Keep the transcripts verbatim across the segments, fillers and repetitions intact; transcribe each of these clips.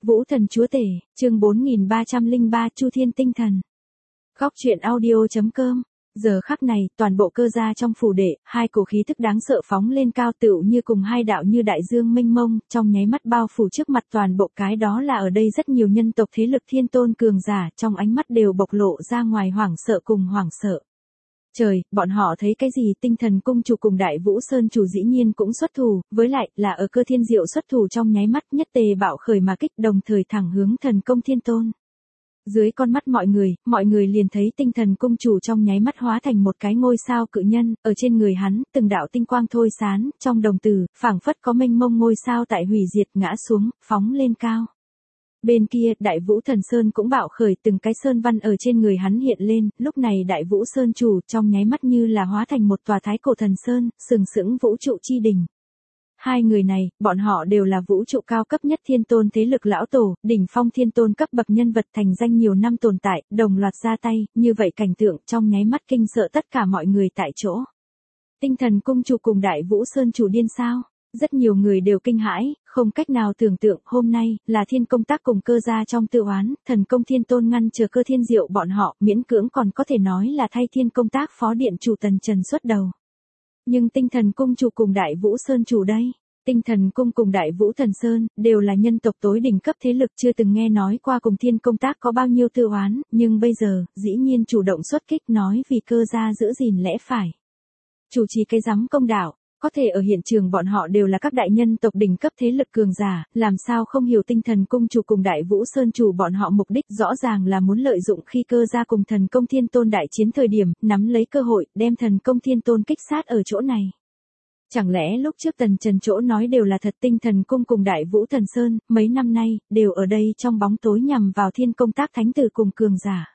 Vũ Thần Chúa Tể, chương bốn nghìn ba trăm lẻ ba Chu Thiên Tinh Thần. Góc truyện audio.com. Giờ khắc này, toàn bộ cơ gia trong phủ đệ, hai cổ khí thức đáng sợ phóng lên cao tựu như cùng hai đạo như đại dương mênh mông, trong nháy mắt bao phủ trước mặt toàn bộ cái đó là ở đây rất nhiều nhân tộc thế lực thiên tôn cường giả, trong ánh mắt đều bộc lộ ra ngoài hoảng sợ cùng hoảng sợ. Trời, bọn họ thấy cái gì? Tinh Thần Cung chủ cùng Đại Vũ Sơn chủ dĩ nhiên cũng xuất thủ, với lại là ở Cơ Thiên Diệu xuất thủ trong nháy mắt nhất tề bạo khởi mà kích, đồng thời thẳng hướng Thần Công Thiên Tôn. Dưới con mắt mọi người, mọi người liền thấy Tinh Thần Cung chủ trong nháy mắt hóa thành một cái ngôi sao cự nhân, ở trên người hắn, từng đạo tinh quang thôi sán, trong đồng tử, phảng phất có mênh mông ngôi sao tại hủy diệt ngã xuống, phóng lên cao. Bên kia, Đại Vũ Thần Sơn cũng bạo khởi, từng cái sơn văn ở trên người hắn hiện lên, lúc này Đại Vũ Sơn chủ trong nháy mắt như là hóa thành một tòa thái cổ thần sơn, sừng sững vũ trụ chi đỉnh. Hai người này, bọn họ đều là vũ trụ cao cấp nhất thiên tôn thế lực lão tổ, đỉnh phong thiên tôn cấp bậc nhân vật thành danh nhiều năm tồn tại, đồng loạt ra tay, như vậy cảnh tượng trong nháy mắt kinh sợ tất cả mọi người tại chỗ. Tinh Thần Cung chủ cùng Đại Vũ Sơn chủ điên sao? Rất nhiều người đều kinh hãi, không cách nào tưởng tượng, hôm nay, là thiên công tác cùng cơ gia trong tự oán, Thần Công Thiên Tôn ngăn chờ Cơ Thiên Diệu bọn họ, miễn cưỡng còn có thể nói là thay thiên công tác phó điện chủ Tần Trần xuất đầu. Nhưng Tinh Thần Cung chủ cùng Đại Vũ Sơn chủ đây, Tinh Thần Cung cùng Đại Vũ Thần Sơn, đều là nhân tộc tối đỉnh cấp thế lực chưa từng nghe nói qua cùng thiên công tác có bao nhiêu tự oán, nhưng bây giờ, dĩ nhiên chủ động xuất kích nói vì cơ gia giữ gìn lẽ phải. Chủ trì cái giám công đạo. Có thể ở hiện trường bọn họ đều là các đại nhân tộc đỉnh cấp thế lực cường giả, làm sao không hiểu Tinh Thần Cung chủ cùng Đại Vũ Sơn chủ bọn họ mục đích rõ ràng là muốn lợi dụng khi cơ gia cùng Thần Công Thiên Tôn đại chiến thời điểm, nắm lấy cơ hội, đem Thần Công Thiên Tôn kích sát ở chỗ này. Chẳng lẽ lúc trước Tần Trần chỗ nói đều là thật? Tinh Thần Cung cùng Đại Vũ Thần Sơn, mấy năm nay, đều ở đây trong bóng tối nhằm vào thiên công tác thánh tử cùng cường giả.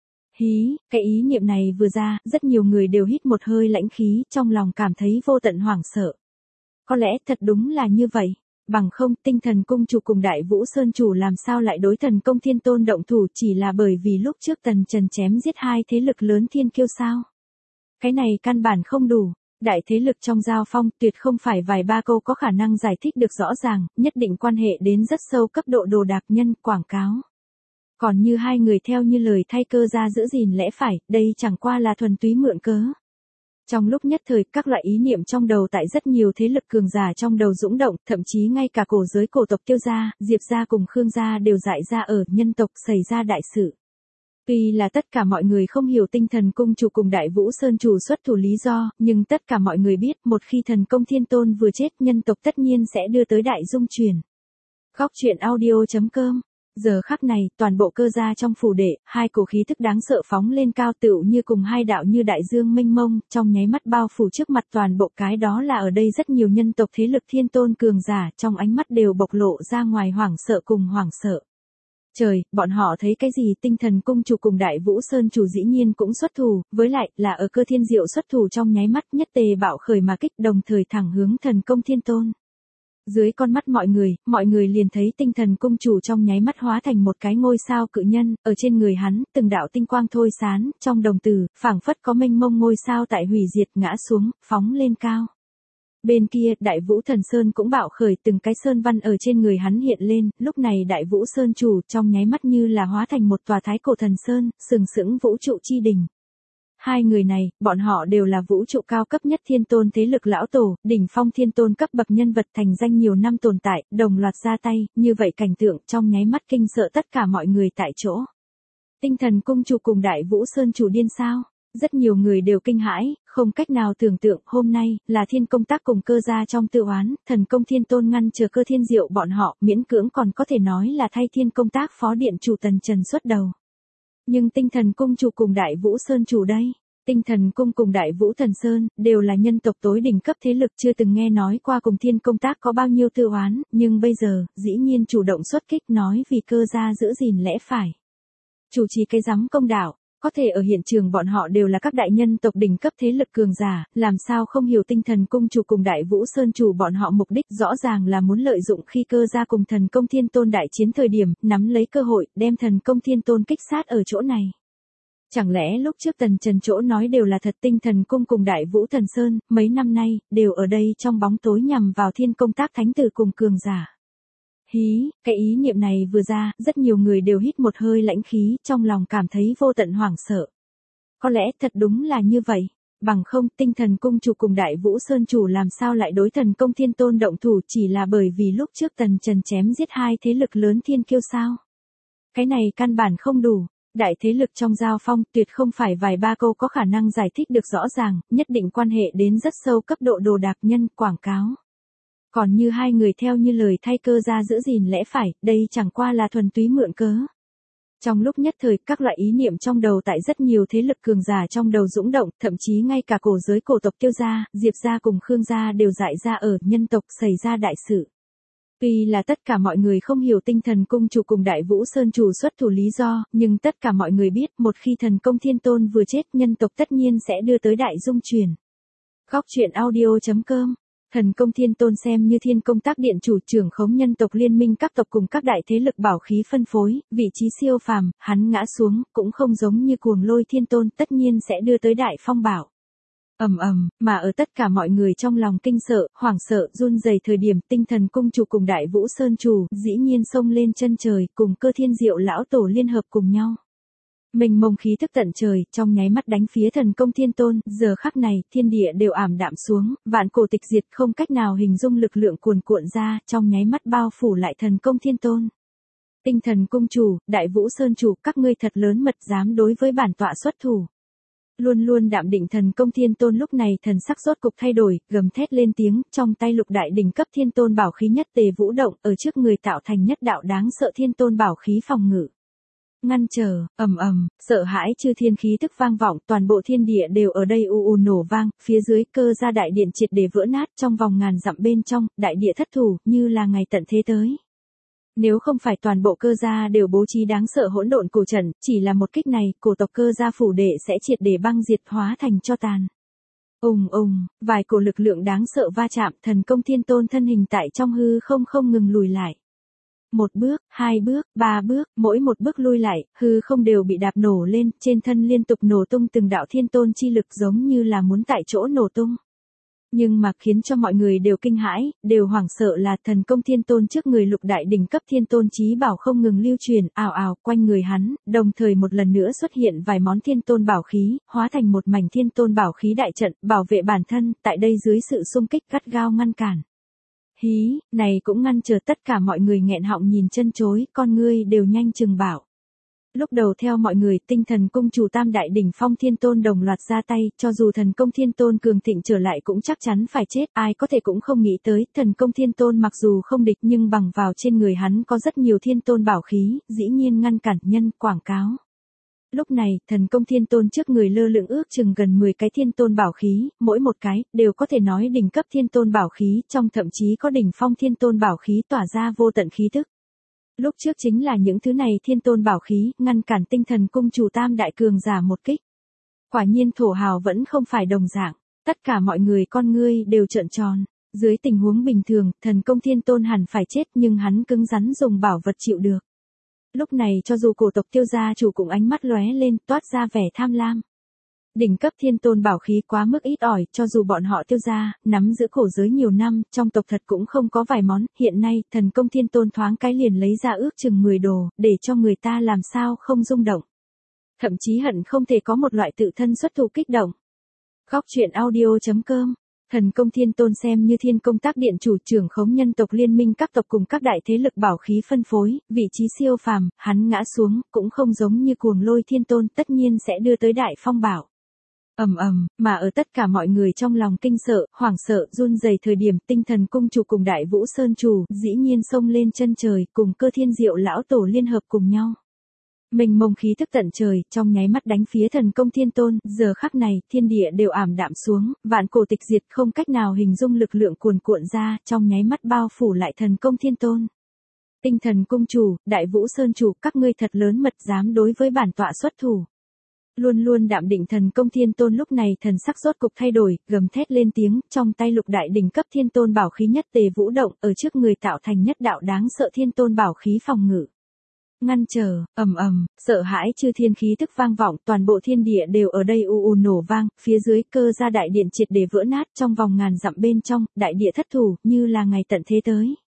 Hí, cái ý niệm này vừa ra, rất nhiều người đều hít một hơi lãnh khí, trong lòng cảm thấy vô tận hoảng sợ. Có lẽ thật đúng là như vậy, bằng không Tinh Thần Cung chủ cùng Đại Vũ Sơn chủ làm sao lại đối Thần Công Thiên Tôn động thủ, chỉ là bởi vì lúc trước Tần Trần chém giết hai thế lực lớn thiên kiêu sao? Cái này căn bản không đủ. Đại thế lực trong giao phong tuyệt không phải vài ba câu có khả năng giải thích được rõ ràng, nhất định quan hệ đến rất sâu cấp độ đồ đạc nhân quảng cáo. Còn như hai người theo như lời thay cơ gia giữ gìn lẽ phải, đây chẳng qua là thuần túy mượn cớ. Trong lúc nhất thời, các loại ý niệm trong đầu tại rất nhiều thế lực cường giả trong đầu dũng động, thậm chí ngay cả cổ giới cổ tộc Tiêu gia, Diệp gia cùng Khương gia đều dại ra ở nhân tộc xảy ra đại sự. Tuy là tất cả mọi người không hiểu Tinh Thần Cung chủ cùng Đại Vũ Sơn chủ xuất thủ lý do, nhưng tất cả mọi người biết một khi Thần Công Thiên Tôn vừa chết, nhân tộc tất nhiên sẽ đưa tới đại dung chuyển. Góc truyện audio.com. Giờ khắc này, toàn bộ cơ gia trong phủ đệ, hai cổ khí thức đáng sợ phóng lên cao tựu như cùng hai đạo như đại dương mênh mông, trong nháy mắt bao phủ trước mặt toàn bộ cái đó là ở đây rất nhiều nhân tộc thế lực thiên tôn cường giả, trong ánh mắt đều bộc lộ ra ngoài hoảng sợ cùng hoảng sợ. Trời, bọn họ thấy cái gì? Tinh Thần Cung chủ cùng Đại Vũ Sơn chủ dĩ nhiên cũng xuất thủ, với lại là ở Cơ Thiên Diệu xuất thủ trong nháy mắt nhất tề bạo khởi mà kích, đồng thời thẳng hướng Thần Công Thiên Tôn. Dưới con mắt mọi người, mọi người liền thấy Tinh Thần Cung chủ trong nháy mắt hóa thành một cái ngôi sao cự nhân, ở trên người hắn, từng đạo tinh quang thôi sán, trong đồng tử, phảng phất có mênh mông ngôi sao tại hủy diệt ngã xuống, phóng lên cao. Bên kia, Đại Vũ Thần Sơn cũng bạo khởi, từng cái sơn văn ở trên người hắn hiện lên, lúc này Đại Vũ Sơn chủ trong nháy mắt như là hóa thành một tòa thái cổ thần sơn, sừng sững vũ trụ chi đỉnh. Hai người này, bọn họ đều là vũ trụ cao cấp nhất thiên tôn thế lực lão tổ, đỉnh phong thiên tôn cấp bậc nhân vật thành danh nhiều năm tồn tại, đồng loạt ra tay, như vậy cảnh tượng trong nháy mắt kinh sợ tất cả mọi người tại chỗ. Tinh Thần Cung chủ cùng Đại Vũ Sơn chủ điên sao? Rất nhiều người đều kinh hãi, không cách nào tưởng tượng, hôm nay, là thiên công tác cùng cơ gia trong tự oán, Thần Công Thiên Tôn ngăn chờ Cơ Thiên Diệu bọn họ, miễn cưỡng còn có thể nói là thay thiên công tác phó điện chủ Tần Trần xuất đầu. Nhưng Tinh Thần Cung chủ cùng Đại Vũ Sơn chủ đây, Tinh Thần Cung cùng Đại Vũ Thần Sơn, đều là nhân tộc tối đỉnh cấp thế lực chưa từng nghe nói qua cùng thiên công tác có bao nhiêu tự oán, nhưng bây giờ, dĩ nhiên chủ động xuất kích nói vì cơ gia giữ gìn lẽ phải. Chủ trì cái giám công đạo. Có thể ở hiện trường bọn họ đều là các đại nhân tộc đỉnh cấp thế lực cường giả, làm sao không hiểu Tinh Thần Cung chủ cùng Đại Vũ Sơn chủ bọn họ mục đích rõ ràng là muốn lợi dụng khi cơ gia cùng Thần Công Thiên Tôn đại chiến thời điểm, nắm lấy cơ hội, đem Thần Công Thiên Tôn kích sát ở chỗ này. Chẳng lẽ lúc trước Tần Trần chỗ nói đều là thật? Tinh Thần Cung cùng Đại Vũ Thần Sơn, mấy năm nay, đều ở đây trong bóng tối nhằm vào thiên công tác thánh tử cùng cường giả. Hí, cái ý niệm này vừa ra, rất nhiều người đều hít một hơi lãnh khí, trong lòng cảm thấy vô tận hoảng sợ. Có lẽ thật đúng là như vậy. Bằng không, Tinh Thần Cung chủ cùng Đại Vũ Sơn chủ làm sao lại đối Thần Công Thiên Tôn động thủ, chỉ là bởi vì lúc trước Tần Trần chém giết hai thế lực lớn thiên kiêu sao? Cái này căn bản không đủ. Đại thế lực trong giao phong tuyệt không phải vài ba câu có khả năng giải thích được rõ ràng, nhất định quan hệ đến rất sâu cấp độ đồ đạc nhân quảng cáo. Còn như hai người theo như lời thay cơ ra giữ gìn lẽ phải, đây chẳng qua là thuần túy mượn cớ. Trong lúc nhất thời, các loại ý niệm trong đầu tại rất nhiều thế lực cường giả trong đầu dũng động, thậm chí ngay cả cổ giới cổ tộc Tiêu gia, Diệp gia cùng Khương gia đều dại ra ở nhân tộc xảy ra đại sự. Tuy là tất cả mọi người không hiểu Tinh Thần Cung chủ cùng Đại Vũ Sơn chủ xuất thủ lý do, nhưng tất cả mọi người biết một khi Thần Công Thiên Tôn vừa chết, nhân tộc tất nhiên sẽ đưa tới đại dung chuyển. Góc truyện audio chấm com. Thần Công Thiên Tôn xem như Thiên Công Tác Điện chủ trưởng khống nhân tộc liên minh các tộc cùng các đại thế lực bảo khí phân phối, vị trí siêu phàm, hắn ngã xuống, cũng không giống như Cuồng Lôi Thiên Tôn, tất nhiên sẽ đưa tới đại phong bảo. Ầm ầm, mà ở tất cả mọi người trong lòng kinh sợ, hoảng sợ, run rẩy thời điểm, Tinh Thần Cung chủ cùng Đại Vũ Sơn chủ, dĩ nhiên xông lên chân trời, cùng Cơ Thiên Diệu lão tổ liên hợp cùng nhau. Mênh mông khí thức tận trời, trong nháy mắt đánh phía Thần Công Thiên Tôn, giờ khắc này, thiên địa đều ảm đạm xuống, vạn cổ tịch diệt, không cách nào hình dung lực lượng cuồn cuộn ra, trong nháy mắt bao phủ lại Thần Công Thiên Tôn. Tinh Thần Cung chủ, Đại Vũ Sơn chủ, các ngươi thật lớn mật dám đối với bản tọa xuất thủ. Luôn luôn đạm định Thần Công Thiên Tôn lúc này thần sắc rốt cục thay đổi, gầm thét lên tiếng, trong tay lục đại đỉnh cấp thiên tôn bảo khí nhất tề vũ động, ở trước người tạo thành nhất đạo đáng sợ thiên tôn bảo khí phòng ngự. Ngăn trở, ầm ầm, sợ hãi chư thiên khí tức vang vọng, toàn bộ thiên địa đều ở đây u u nổ vang, phía dưới cơ gia đại điện triệt để vỡ nát, trong vòng ngàn dặm bên trong, đại địa thất thủ, như là ngày tận thế tới. Nếu không phải toàn bộ cơ gia đều bố trí đáng sợ hỗn độn cổ trận, chỉ là một kích này, cổ tộc cơ gia phủ đệ sẽ triệt để băng diệt hóa thành tro tàn. Ùng ùng, vài cổ lực lượng đáng sợ va chạm, Thần Công Thiên Tôn thân hình tại trong hư không không ngừng lùi lại. Một bước, hai bước, ba bước, mỗi một bước lui lại, hư không đều bị đạp nổ lên, trên thân liên tục nổ tung từng đạo thiên tôn chi lực giống như là muốn tại chỗ nổ tung. Nhưng mà khiến cho mọi người đều kinh hãi, đều hoảng sợ là Thần Công Thiên Tôn trước người lục đại đỉnh cấp thiên tôn chí bảo không ngừng lưu truyền, ào ào quanh người hắn, đồng thời một lần nữa xuất hiện vài món thiên tôn bảo khí, hóa thành một mảnh thiên tôn bảo khí đại trận, bảo vệ bản thân, tại đây dưới sự xung kích gắt gao ngăn cản. Hí, này cũng ngăn trở tất cả mọi người nghẹn họng nhìn chân chối, con ngươi đều nhanh chừng bảo. Lúc đầu theo mọi người, Tinh Thần Cung chủ tam đại đỉnh phong thiên tôn đồng loạt ra tay, cho dù Thần Công Thiên Tôn cường thịnh trở lại cũng chắc chắn phải chết, ai có thể cũng không nghĩ tới, Thần Công Thiên Tôn mặc dù không địch nhưng bằng vào trên người hắn có rất nhiều thiên tôn bảo khí, dĩ nhiên ngăn cản nhân quảng cáo. Lúc này, Thần Công Thiên Tôn trước người lơ lửng ước chừng gần mười cái thiên tôn bảo khí, mỗi một cái, đều có thể nói đỉnh cấp thiên tôn bảo khí, trong thậm chí có đỉnh phong thiên tôn bảo khí tỏa ra vô tận khí tức. Lúc trước chính là những thứ này thiên tôn bảo khí, ngăn cản Tinh Thần Cung chủ tam đại cường giả một kích. Quả nhiên thổ hào vẫn không phải đồng dạng, tất cả mọi người con ngươi đều trợn tròn. Dưới tình huống bình thường, Thần Công Thiên Tôn hẳn phải chết nhưng hắn cứng rắn dùng bảo vật chịu được. Lúc này cho dù cổ tộc Tiêu gia chủ cũng ánh mắt lóe lên, toát ra vẻ tham lam. Đỉnh cấp thiên tôn bảo khí quá mức ít ỏi, cho dù bọn họ Tiêu gia, nắm giữ cổ giới nhiều năm, trong tộc thật cũng không có vài món, hiện nay, Thần Công Thiên Tôn thoáng cái liền lấy ra ước chừng mười đồ, để cho người ta làm sao không rung động. Thậm chí hận không thể có một loại tự thân xuất thủ kích động. Góc truyện audio chấm com. Thần Công Thiên Tôn xem như Thiên Công Tác Điện chủ trưởng khống nhân tộc liên minh các tộc cùng các đại thế lực bảo khí phân phối, vị trí siêu phàm, hắn ngã xuống, cũng không giống như Cuồng Lôi Thiên Tôn, tất nhiên sẽ đưa tới đại phong bảo. Ầm ầm, mà ở tất cả mọi người trong lòng kinh sợ, hoảng sợ, run rẩy thời điểm, Tinh Thần Cung chủ cùng Đại Vũ Sơn chủ, dĩ nhiên xông lên chân trời, cùng Cơ Thiên Diệu lão tổ liên hợp cùng nhau. Mênh mông khí thức tận trời, trong nháy mắt đánh phía Thần Công Thiên Tôn, giờ khắc này, thiên địa đều ảm đạm xuống, vạn cổ tịch diệt, không cách nào hình dung lực lượng cuồn cuộn ra, trong nháy mắt bao phủ lại Thần Công Thiên Tôn. Tinh Thần Cung chủ, Đại Vũ Sơn chủ, các ngươi thật lớn mật dám đối với bản tọa xuất thủ. Luôn luôn đạm định Thần Công Thiên Tôn lúc này thần sắc rốt cục thay đổi, gầm thét lên tiếng, trong tay lục đại đỉnh cấp thiên tôn bảo khí nhất tề vũ động, ở trước người tạo thành nhất đạo đáng sợ thiên tôn bảo khí phòng ngự. Ngăn trở, ầm ầm, sợ hãi chư thiên khí tức vang vọng, toàn bộ thiên địa đều ở đây u u nổ vang, phía dưới cơ gia đại điện triệt để vỡ nát, trong vòng ngàn dặm bên trong, đại địa thất thủ, như là ngày tận thế tới.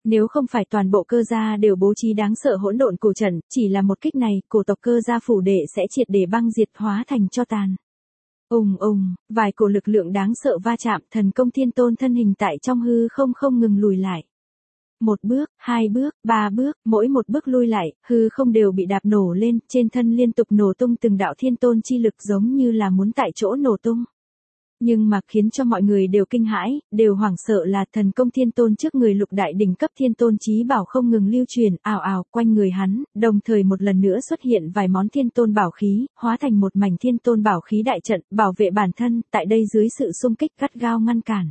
Nếu không phải toàn bộ cơ gia đều bố trí đáng sợ hỗn độn cổ trận, chỉ là một kích này, cổ tộc cơ gia phủ đệ sẽ triệt để băng diệt hóa thành tro tàn. Ùng ùng, vài cổ lực lượng đáng sợ va chạm, thần công thiên tôn thân hình tại trong hư không không ngừng lùi lại. Một bước, hai bước, ba bước, mỗi một bước lui lại, hư không đều bị đạp nổ lên, trên thân liên tục nổ tung từng đạo thiên tôn chi lực giống như là muốn tại chỗ nổ tung. Nhưng mà khiến cho mọi người đều kinh hãi, đều hoảng sợ là thần công thiên tôn trước người lục đại đỉnh cấp thiên tôn chí bảo không ngừng lưu truyền, ào ào quanh người hắn, đồng thời một lần nữa xuất hiện vài món thiên tôn bảo khí, hóa thành một mảnh thiên tôn bảo khí đại trận, bảo vệ bản thân, tại đây dưới sự xung kích gắt gao ngăn cản.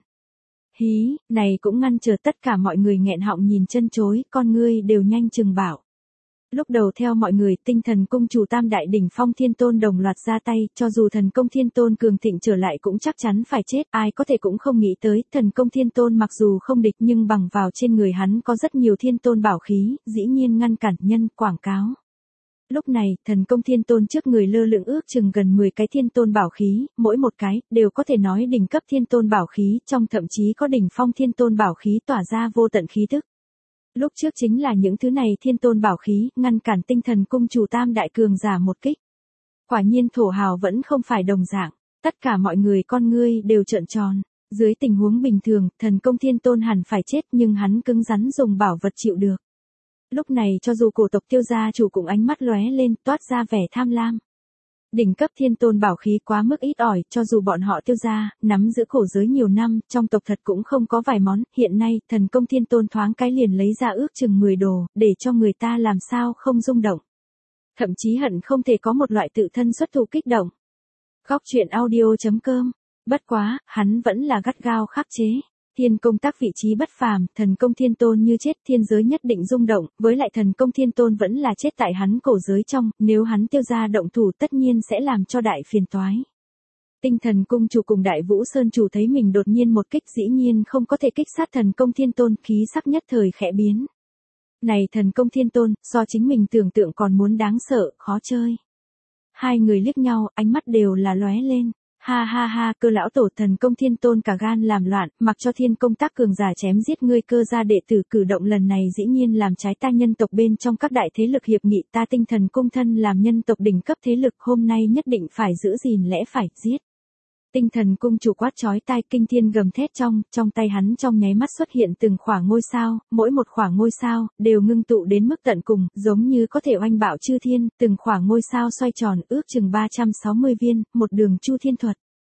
Hí, này cũng ngăn trở tất cả mọi người nghẹn họng nhìn chân chối, con ngươi đều nhanh chừng bảo. Lúc đầu theo mọi người, tinh thần cung chủ tam đại đỉnh phong thiên tôn đồng loạt ra tay, cho dù thần công thiên tôn cường thịnh trở lại cũng chắc chắn phải chết, ai có thể cũng không nghĩ tới, thần công thiên tôn mặc dù không địch nhưng bằng vào trên người hắn có rất nhiều thiên tôn bảo khí, dĩ nhiên ngăn cản nhân quảng cáo. Lúc này, thần công thiên tôn trước người lơ lửng ước chừng gần mười cái thiên tôn bảo khí, mỗi một cái, đều có thể nói đỉnh cấp thiên tôn bảo khí, trong thậm chí có đỉnh phong thiên tôn bảo khí tỏa ra vô tận khí tức. Lúc trước chính là những thứ này thiên tôn bảo khí, ngăn cản tinh thần cung chủ tam đại cường giả một kích. Quả nhiên thổ hào vẫn không phải đồng dạng, tất cả mọi người con ngươi đều trợn tròn. Dưới tình huống bình thường, thần công thiên tôn hẳn phải chết nhưng hắn cứng rắn dùng bảo vật chịu được. Lúc này cho dù cổ tộc tiêu gia chủ cũng ánh mắt lóe lên, toát ra vẻ tham lam. Đỉnh cấp thiên tôn bảo khí quá mức ít ỏi, cho dù bọn họ tiêu gia, nắm giữ cổ giới nhiều năm, trong tộc thật cũng không có vài món, hiện nay, thần công thiên tôn thoáng cái liền lấy ra ước chừng mười đồ, để cho người ta làm sao không rung động. Thậm chí hận không thể có một loại tự thân xuất thủ kích động. Góc truyện audio chấm com, bất quá, hắn vẫn là gắt gao khắc chế. Thiên công tác vị trí bất phàm, thần công thiên tôn như chết thiên giới nhất định rung động, với lại thần công thiên tôn vẫn là chết tại hắn cổ giới trong, nếu hắn tiêu ra động thủ tất nhiên sẽ làm cho đại phiền toái. Tinh thần cung chủ cùng đại vũ sơn chủ thấy mình đột nhiên một kích dĩ nhiên không có thể kích sát thần công thiên tôn, khí sắc nhất thời khẽ biến. Này thần công thiên tôn, so chính mình tưởng tượng còn muốn đáng sợ, khó chơi. Hai người liếc nhau, ánh mắt đều là lóe lên. Ha ha ha, cơ lão tổ thần công thiên tôn cả gan làm loạn, mặc cho thiên công tác cường giả chém giết ngươi cơ gia đệ tử, cử động lần này dĩ nhiên làm trái ta nhân tộc bên trong các đại thế lực hiệp nghị, ta tinh thần cung thân làm nhân tộc đỉnh cấp thế lực, hôm nay nhất định phải giữ gìn lẽ phải, giết. Tinh thần cung chủ quát chói tai, kinh thiên gầm thét, trong, trong tay hắn trong nháy mắt xuất hiện từng khoảng ngôi sao, mỗi một khoảng ngôi sao, đều ngưng tụ đến mức tận cùng, giống như có thể oanh bạo chư thiên, từng khoảng ngôi sao xoay tròn, ước chừng ba trăm sáu mươi viên, một đường chu thiên thuật.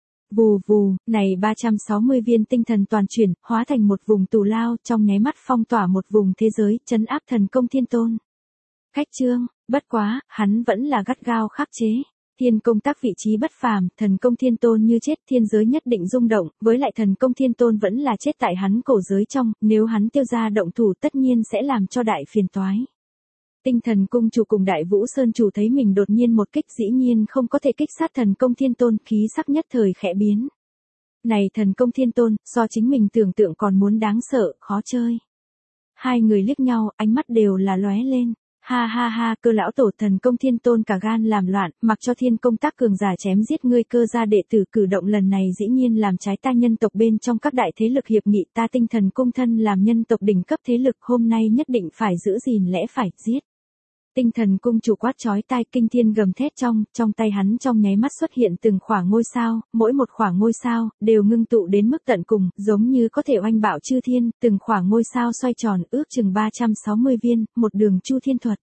Vù vù, này ba trăm sáu mươi viên tinh thần toàn chuyển, hóa thành một vùng tù lao, trong nháy mắt phong tỏa một vùng thế giới, trấn áp thần công thiên tôn. Cách chương, bất quá, hắn vẫn là gắt gao khắc chế. Thiên công tác vị trí bất phàm, thần công thiên tôn như chết thiên giới nhất định rung động, với lại thần công thiên tôn vẫn là chết tại hắn cổ giới trong, nếu hắn tiêu ra động thủ tất nhiên sẽ làm cho đại phiền toái. Tinh thần cung chủ cùng đại vũ sơn chủ thấy mình đột nhiên một kích dĩ nhiên không có thể kích sát thần công thiên tôn, khí sắc nhất thời khẽ biến. Này thần công thiên tôn, so chính mình tưởng tượng còn muốn đáng sợ, khó chơi. Hai người liếc nhau, ánh mắt đều là lóe lên. Ha ha ha, cơ lão tổ thần công thiên tôn cả gan làm loạn, mặc cho thiên công tác cường giả chém giết ngươi cơ gia đệ tử, cử động lần này dĩ nhiên làm trái ta nhân tộc bên trong các đại thế lực hiệp nghị, ta tinh thần cung thân làm nhân tộc đỉnh cấp thế lực, hôm nay nhất định phải giữ gìn lẽ phải, giết. Tinh thần cung chủ quát chói tai, kinh thiên gầm thét, trong, trong tay hắn trong nháy mắt xuất hiện từng khoảng ngôi sao, mỗi một khoảng ngôi sao, đều ngưng tụ đến mức tận cùng, giống như có thể oanh bạo chư thiên, từng khoảng ngôi sao xoay tròn, ước chừng ba trăm sáu mươi viên, một đường chu thiên thuật.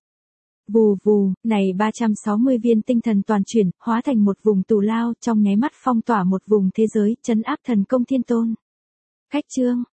Vù vù, này ba trăm sáu mươi viên tinh thần toàn chuyển, hóa thành một vùng tù lao, trong nháy mắt phong tỏa một vùng thế giới, trấn áp thần công thiên tôn. Cách chương,